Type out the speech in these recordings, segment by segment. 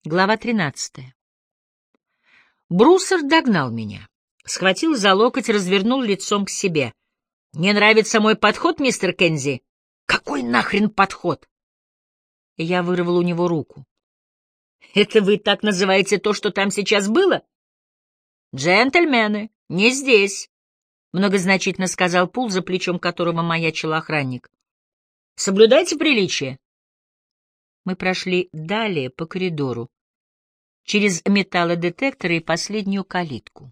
Глава 13. Бруссер догнал меня, схватил за локоть, развернул лицом к себе. «Не нравится мой подход, мистер Кензи?» «Какой нахрен подход?» Я вырвал у него руку. «Это вы так называете то, что там сейчас было?» «Джентльмены, не здесь», — многозначительно сказал Пул, за плечом которого маячил охранник. «Соблюдайте приличие». Мы прошли далее по коридору, через металлодетекторы и последнюю калитку.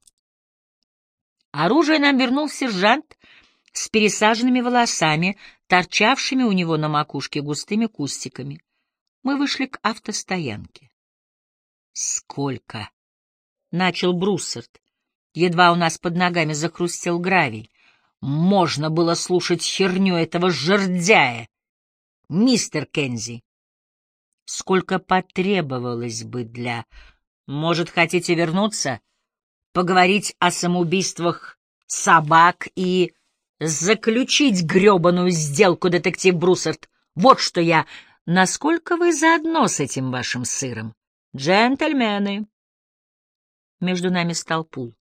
Оружие нам вернул сержант с пересаженными волосами, торчавшими у него на макушке густыми кустиками. Мы вышли к автостоянке. «Сколько?» — начал Бруссард. Едва у нас под ногами захрустел гравий. «Можно было слушать херню этого жердяя, мистер Кензи!» «Сколько потребовалось бы для...» «Может, хотите вернуться, поговорить о самоубийствах собак и заключить грёбаную сделку, детектив Бруссард? Вот что я... Насколько вы заодно с этим вашим сыром? Джентльмены!» Между нами стал Пул.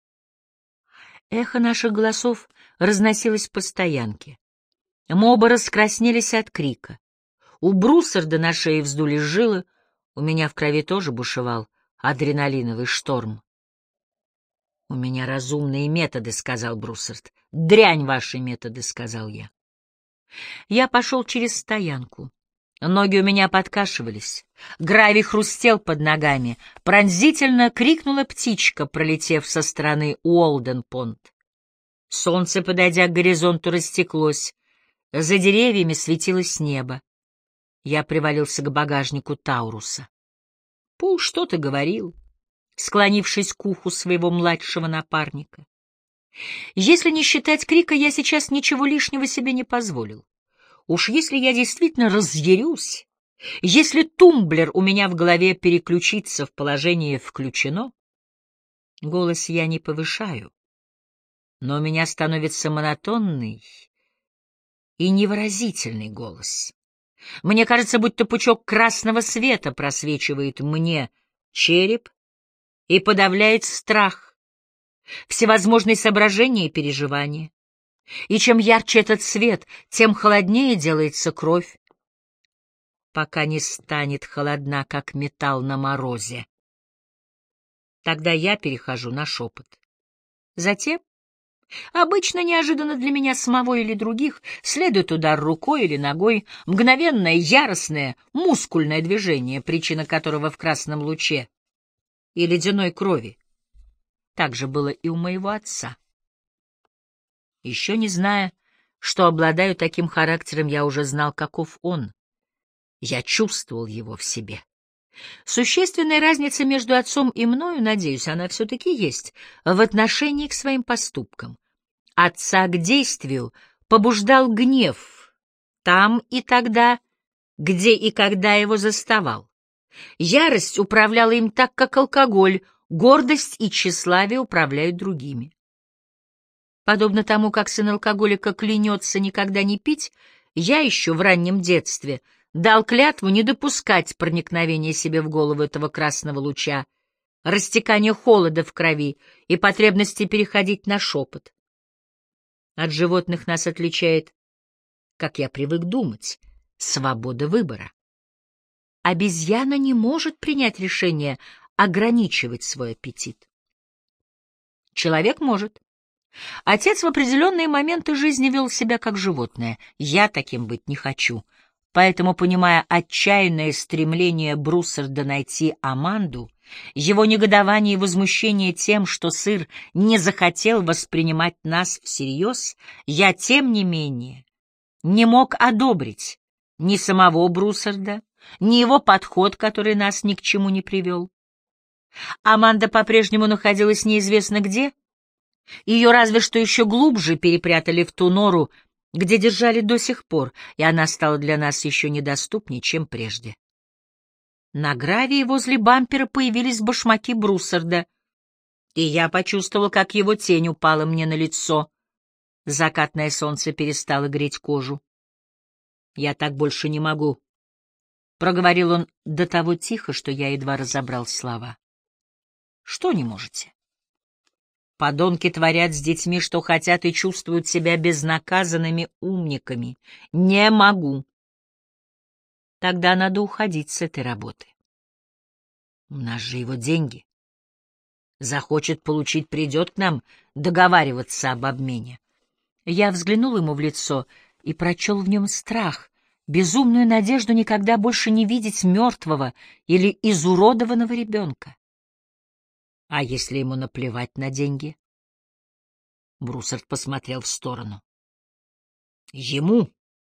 Эхо наших голосов разносилось по стоянке. Мы оба раскраснелись от крика. У Бруссарда на шее вздулись жилы, у меня в крови тоже бушевал адреналиновый шторм. «У меня разумные методы», — сказал Бруссард. «Дрянь ваши методы», — сказал я. Я пошел через стоянку. Ноги у меня подкашивались. Гравий хрустел под ногами. Пронзительно крикнула птичка, пролетев со стороны Уолден-Понт. Солнце, подойдя к горизонту, растеклось. За деревьями светилось небо. Я привалился к багажнику Тауруса. Пул что-то говорил, склонившись к уху своего младшего напарника. Если не считать крика, я сейчас ничего лишнего себе не позволил. Уж если я действительно разъярюсь, если тумблер у меня в голове переключится в положение «включено», голос я не повышаю, но у меня становится монотонный и невыразительный голос. Мне кажется, будто пучок красного света просвечивает мне череп и подавляет страх, всевозможные соображения и переживания. И чем ярче этот свет, тем холоднее делается кровь, пока не станет холодна, как металл на морозе. Тогда я перехожу на шепот. Затем, обычно неожиданно для меня самого или других, следует удар рукой или ногой, мгновенное, яростное, мускульное движение, причина которого в красном луче и ледяной крови. Так же было и у моего отца. Еще не зная, что обладаю таким характером, я уже знал, каков он. Я чувствовал его в себе. Существенная разница между отцом и мною, надеюсь, она все-таки есть, в отношении к своим поступкам. Отца к действию побуждал гнев там и тогда, где и когда его заставал. Ярость управляла им так, как алкоголь, гордость и тщеславие управляют другими. Подобно тому, как сын алкоголика клянется никогда не пить, я еще в раннем детстве дал клятву не допускать проникновения себе в голову этого красного луча, растекания холода в крови и потребности переходить на шепот. От животных нас отличает, как я привык думать, свобода выбора. Обезьяна не может принять решение ограничивать свой аппетит. Человек может. Отец в определенные моменты жизни вел себя как животное. Я таким быть не хочу. Поэтому, понимая отчаянное стремление Бруссарда найти Аманду, его негодование и возмущение тем, что сыр не захотел воспринимать нас всерьез, я, тем не менее, не мог одобрить ни самого Бруссарда, ни его подход, который нас ни к чему не привел. Аманда по-прежнему находилась неизвестно где. Ее разве что еще глубже перепрятали в ту нору, где держали до сих пор, и она стала для нас еще недоступнее, чем прежде. На гравии возле бампера появились башмаки Бруссарда, и я почувствовала, как его тень упала мне на лицо. Закатное солнце перестало греть кожу. «Я так больше не могу», проговорил он до того тихо, что я едва разобрал слова. Что не можете? Подонки творят с детьми, что хотят, и чувствуют себя безнаказанными умниками. Не могу. Тогда надо уходить с этой работы. У нас же его деньги. Захочет получить, придет к нам договариваться об обмене. Я взглянул ему в лицо и прочел в нем страх, безумную надежду никогда больше не видеть мертвого или изуродованного ребенка. А если ему наплевать на деньги? Бруссард посмотрел в сторону. Ему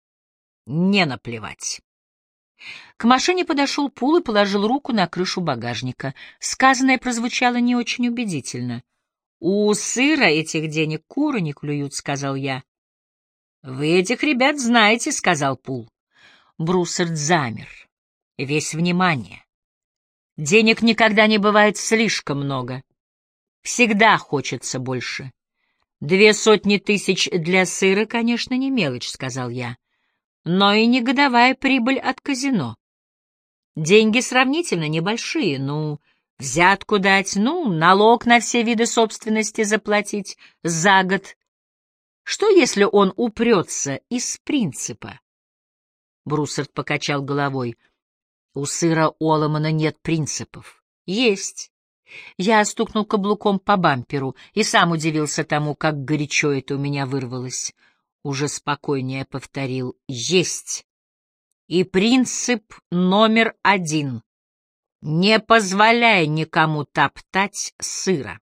не наплевать. К машине подошел Пул и положил руку на крышу багажника. Сказанное прозвучало не очень убедительно. «У сыра этих денег куры не клюют», — сказал я. «Вы этих ребят знаете», — сказал Пул. Бруссард замер, весь внимание. Денег никогда не бывает слишком много. Всегда хочется больше. 200 тысяч для сыра, конечно, не мелочь, — сказал я. Но и не годовая прибыль от казино. Деньги сравнительно небольшие, взятку дать, налог на все виды собственности заплатить за год. Что, если он упрется из принципа? Бруссард покачал головой. У сыра Оломана нет принципов. Есть. Я стукнул каблуком по бамперу и сам удивился тому, как горячо это у меня вырвалось. Уже спокойнее повторил: есть. И принцип номер 1: не позволяй никому топтать сыра.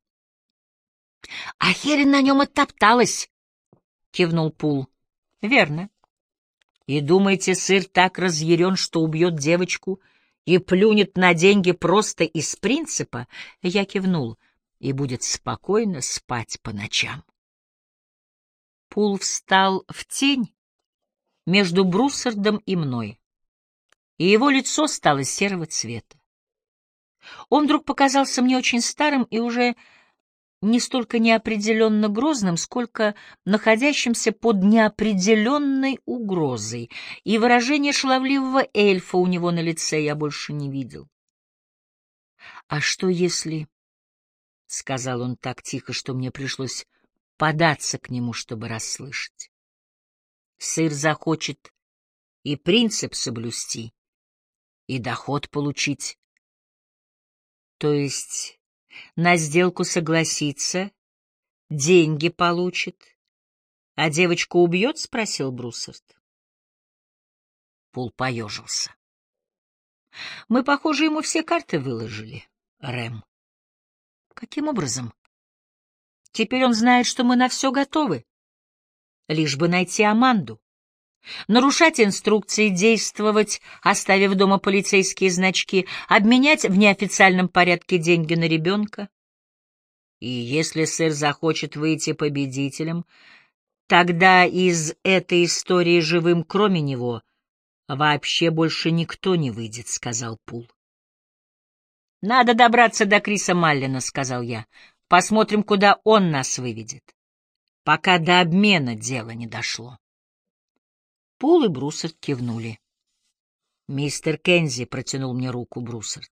— А Хелен на нем оттопталась, — кивнул Пул. — Верно. И думаете, сыр так разъярен, что убьет девочку и плюнет на деньги просто из принципа? Я кивнул. И будет спокойно спать по ночам. Пул встал в тень между Бруссардом и мной, и его лицо стало серого цвета. Он вдруг показался мне очень старым и уже не столько неопределенно грозным, сколько находящимся под неопределенной угрозой, и выражение шаловливого эльфа у него на лице я больше не видел. «А что если...» — сказал он так тихо, что мне пришлось податься к нему, чтобы расслышать. «Сыр захочет и принцип соблюсти, и доход получить. То есть на сделку согласится, деньги получит, а девочку убьет?» — спросил Бруссард. Пул поежился. «Мы, похоже, ему все карты выложили, Рэм». «Каким образом?» «Теперь он знает, что мы на все готовы, лишь бы найти Аманду. Нарушать инструкции, действовать, оставив дома полицейские значки, обменять в неофициальном порядке деньги на ребенка. И если сэр захочет выйти победителем, тогда из этой истории живым, кроме него, вообще больше никто не выйдет», — сказал Пул. «Надо добраться до Криса Маллина», — сказал я. «Посмотрим, куда он нас выведет, пока до обмена дело не дошло». Пул и Бруссард кивнули. «Мистер Кензи», — протянул мне руку Бруссард.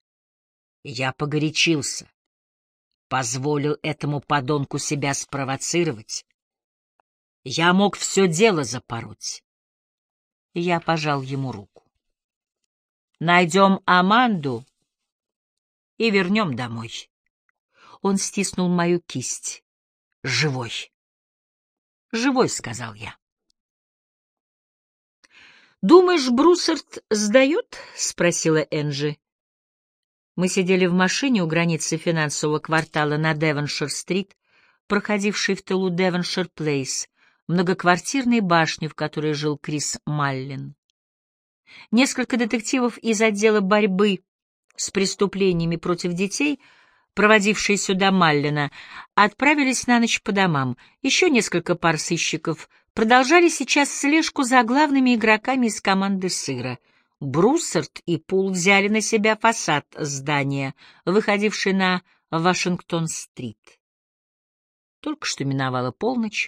Я погорячился, позволил этому подонку себя спровоцировать. Я мог все дело запороть. Я пожал ему руку. «Найдем Аманду и вернем домой». Он стиснул мою кисть. «Живой». «Живой», — сказал я. «Думаешь, Бруссард сдает?» — спросила Энджи. Мы сидели в машине у границы финансового квартала на Девоншир-стрит, проходившей в тылу Девоншир-плейс, многоквартирной башни, в которой жил Крис Маллин. Несколько детективов из отдела борьбы с преступлениями против детей, проводившие сюда Маллина, отправились на ночь по домам. Еще несколько пар сыщиков продолжали сейчас слежку за главными игроками из команды сыра. Бруссард и Пул взяли на себя фасад здания, выходивший на Вашингтон-стрит. Только что миновала полночь.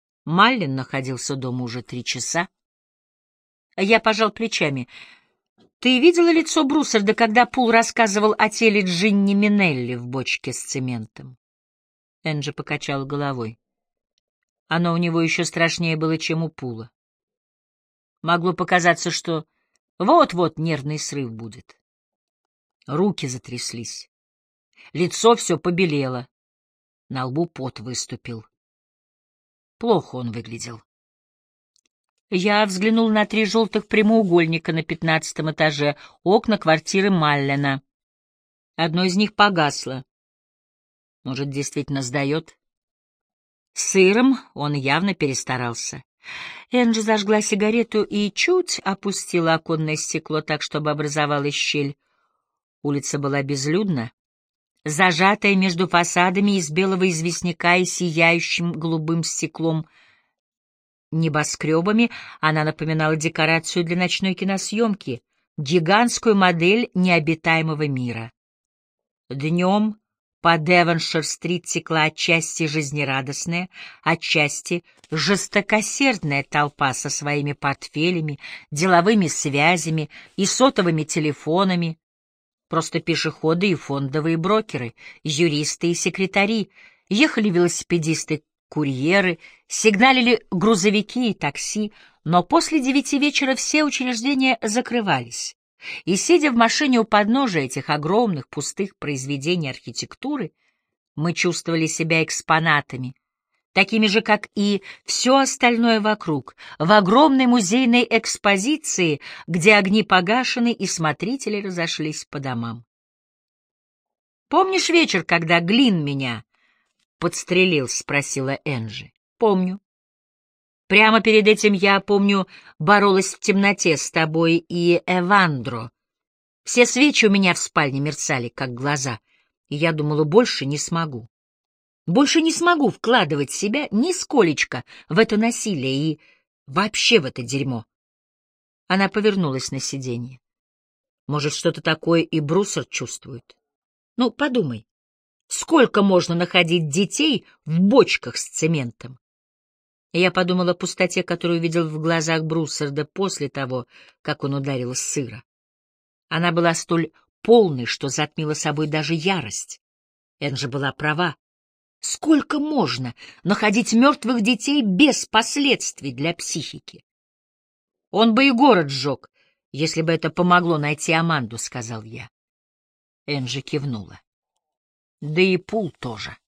Маллин находился дома уже 3 часа. Я пожал плечами. Ты видела лицо Бруссарда, когда Пул рассказывал о теле Джинни Минелли в бочке с цементом? Энджи покачала головой. Оно у него еще страшнее было, чем у Пула. Могло показаться, что вот-вот нервный срыв будет. Руки затряслись. Лицо все побелело. На лбу пот выступил. Плохо он выглядел. Я взглянул на 3 желтых прямоугольника на 15-м этаже, окна квартиры Маллена. Одно из них погасло. Может, действительно сдает? С сыром он явно перестарался. Энджи зажгла сигарету и чуть опустила оконное стекло так, чтобы образовалась щель. Улица была безлюдна, зажатая между фасадами из белого известняка и сияющим голубым стеклом небоскребами, она напоминала декорацию для ночной киносъемки, гигантскую модель необитаемого мира. Днем по Девоншир-стрит текла отчасти жизнерадостная, отчасти жестокосердная толпа со своими портфелями, деловыми связями и сотовыми телефонами, просто пешеходы и фондовые брокеры, юристы и секретари, ехали велосипедисты, курьеры, сигналили грузовики и такси, но после 9 вечера все учреждения закрывались. И, сидя в машине у подножия этих огромных пустых произведений архитектуры, мы чувствовали себя экспонатами, такими же, как и все остальное вокруг, в огромной музейной экспозиции, где огни погашены и смотрители разошлись по домам. «Помнишь вечер, когда Глин меня подстрелил?» — спросила Энджи. «Помню. Прямо перед этим, я помню, боролась в темноте с тобой и Эвандро. Все свечи у меня в спальне мерцали, как глаза, и я думала, больше не смогу. Больше не смогу вкладывать себя нисколечко в это насилие и вообще в это дерьмо». Она повернулась на сиденье. Может, что-то такое и Бруссард чувствует? Ну, подумай, сколько можно находить детей в бочках с цементом? И я подумала о пустоте, которую видел в глазах Бруссарда после того, как он ударил сыра. Она была столь полной, что затмила собой даже ярость. Энджи была права. Сколько можно находить мертвых детей без последствий для психики? Он бы и город сжег, если бы это помогло найти Аманду, — сказал я. Энджи кивнула. Да и Пул тоже.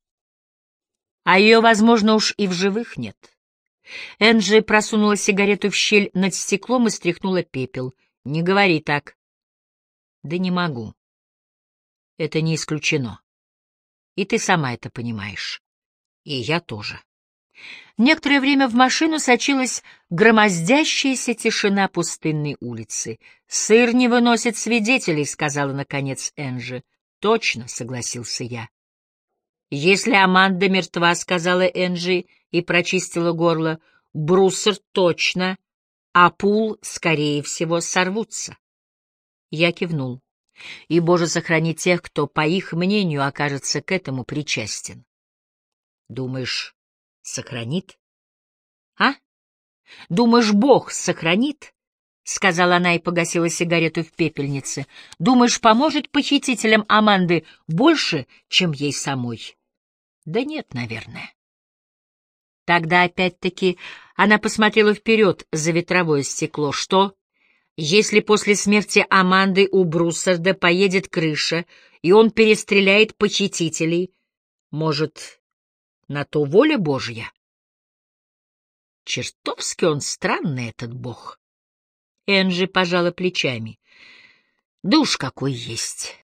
А ее, возможно, уж и в живых нет. Энджи просунула сигарету в щель над стеклом и стряхнула пепел. Не говори так. Да не могу. Это не исключено. И ты сама это понимаешь. И я тоже. Некоторое время в машину сочилась громоздящаяся тишина пустынной улицы. «Сыр не выносит свидетелей», — сказала, наконец, Энджи. «Точно», — согласился я. «Если Аманда мертва», — сказала Энджи и прочистила горло, — «Бруссард точно, а Пул, скорее всего, сорвутся». Я кивнул. И, Боже, сохрани тех, кто, по их мнению, окажется к этому причастен. Думаешь, сохранит? А? Думаешь, Бог сохранит? — сказала она и погасила сигарету в пепельнице. — Думаешь, поможет похитителям Аманды больше, чем ей самой? Да нет, наверное. Тогда опять-таки она посмотрела вперед за ветровое стекло. Что, если после смерти Аманды у Бруссарда поедет крыша, и он перестреляет похитителей? Может, на то воля Божья? Чертовски он странный, этот Бог. Энджи пожала плечами. Да уж какой есть.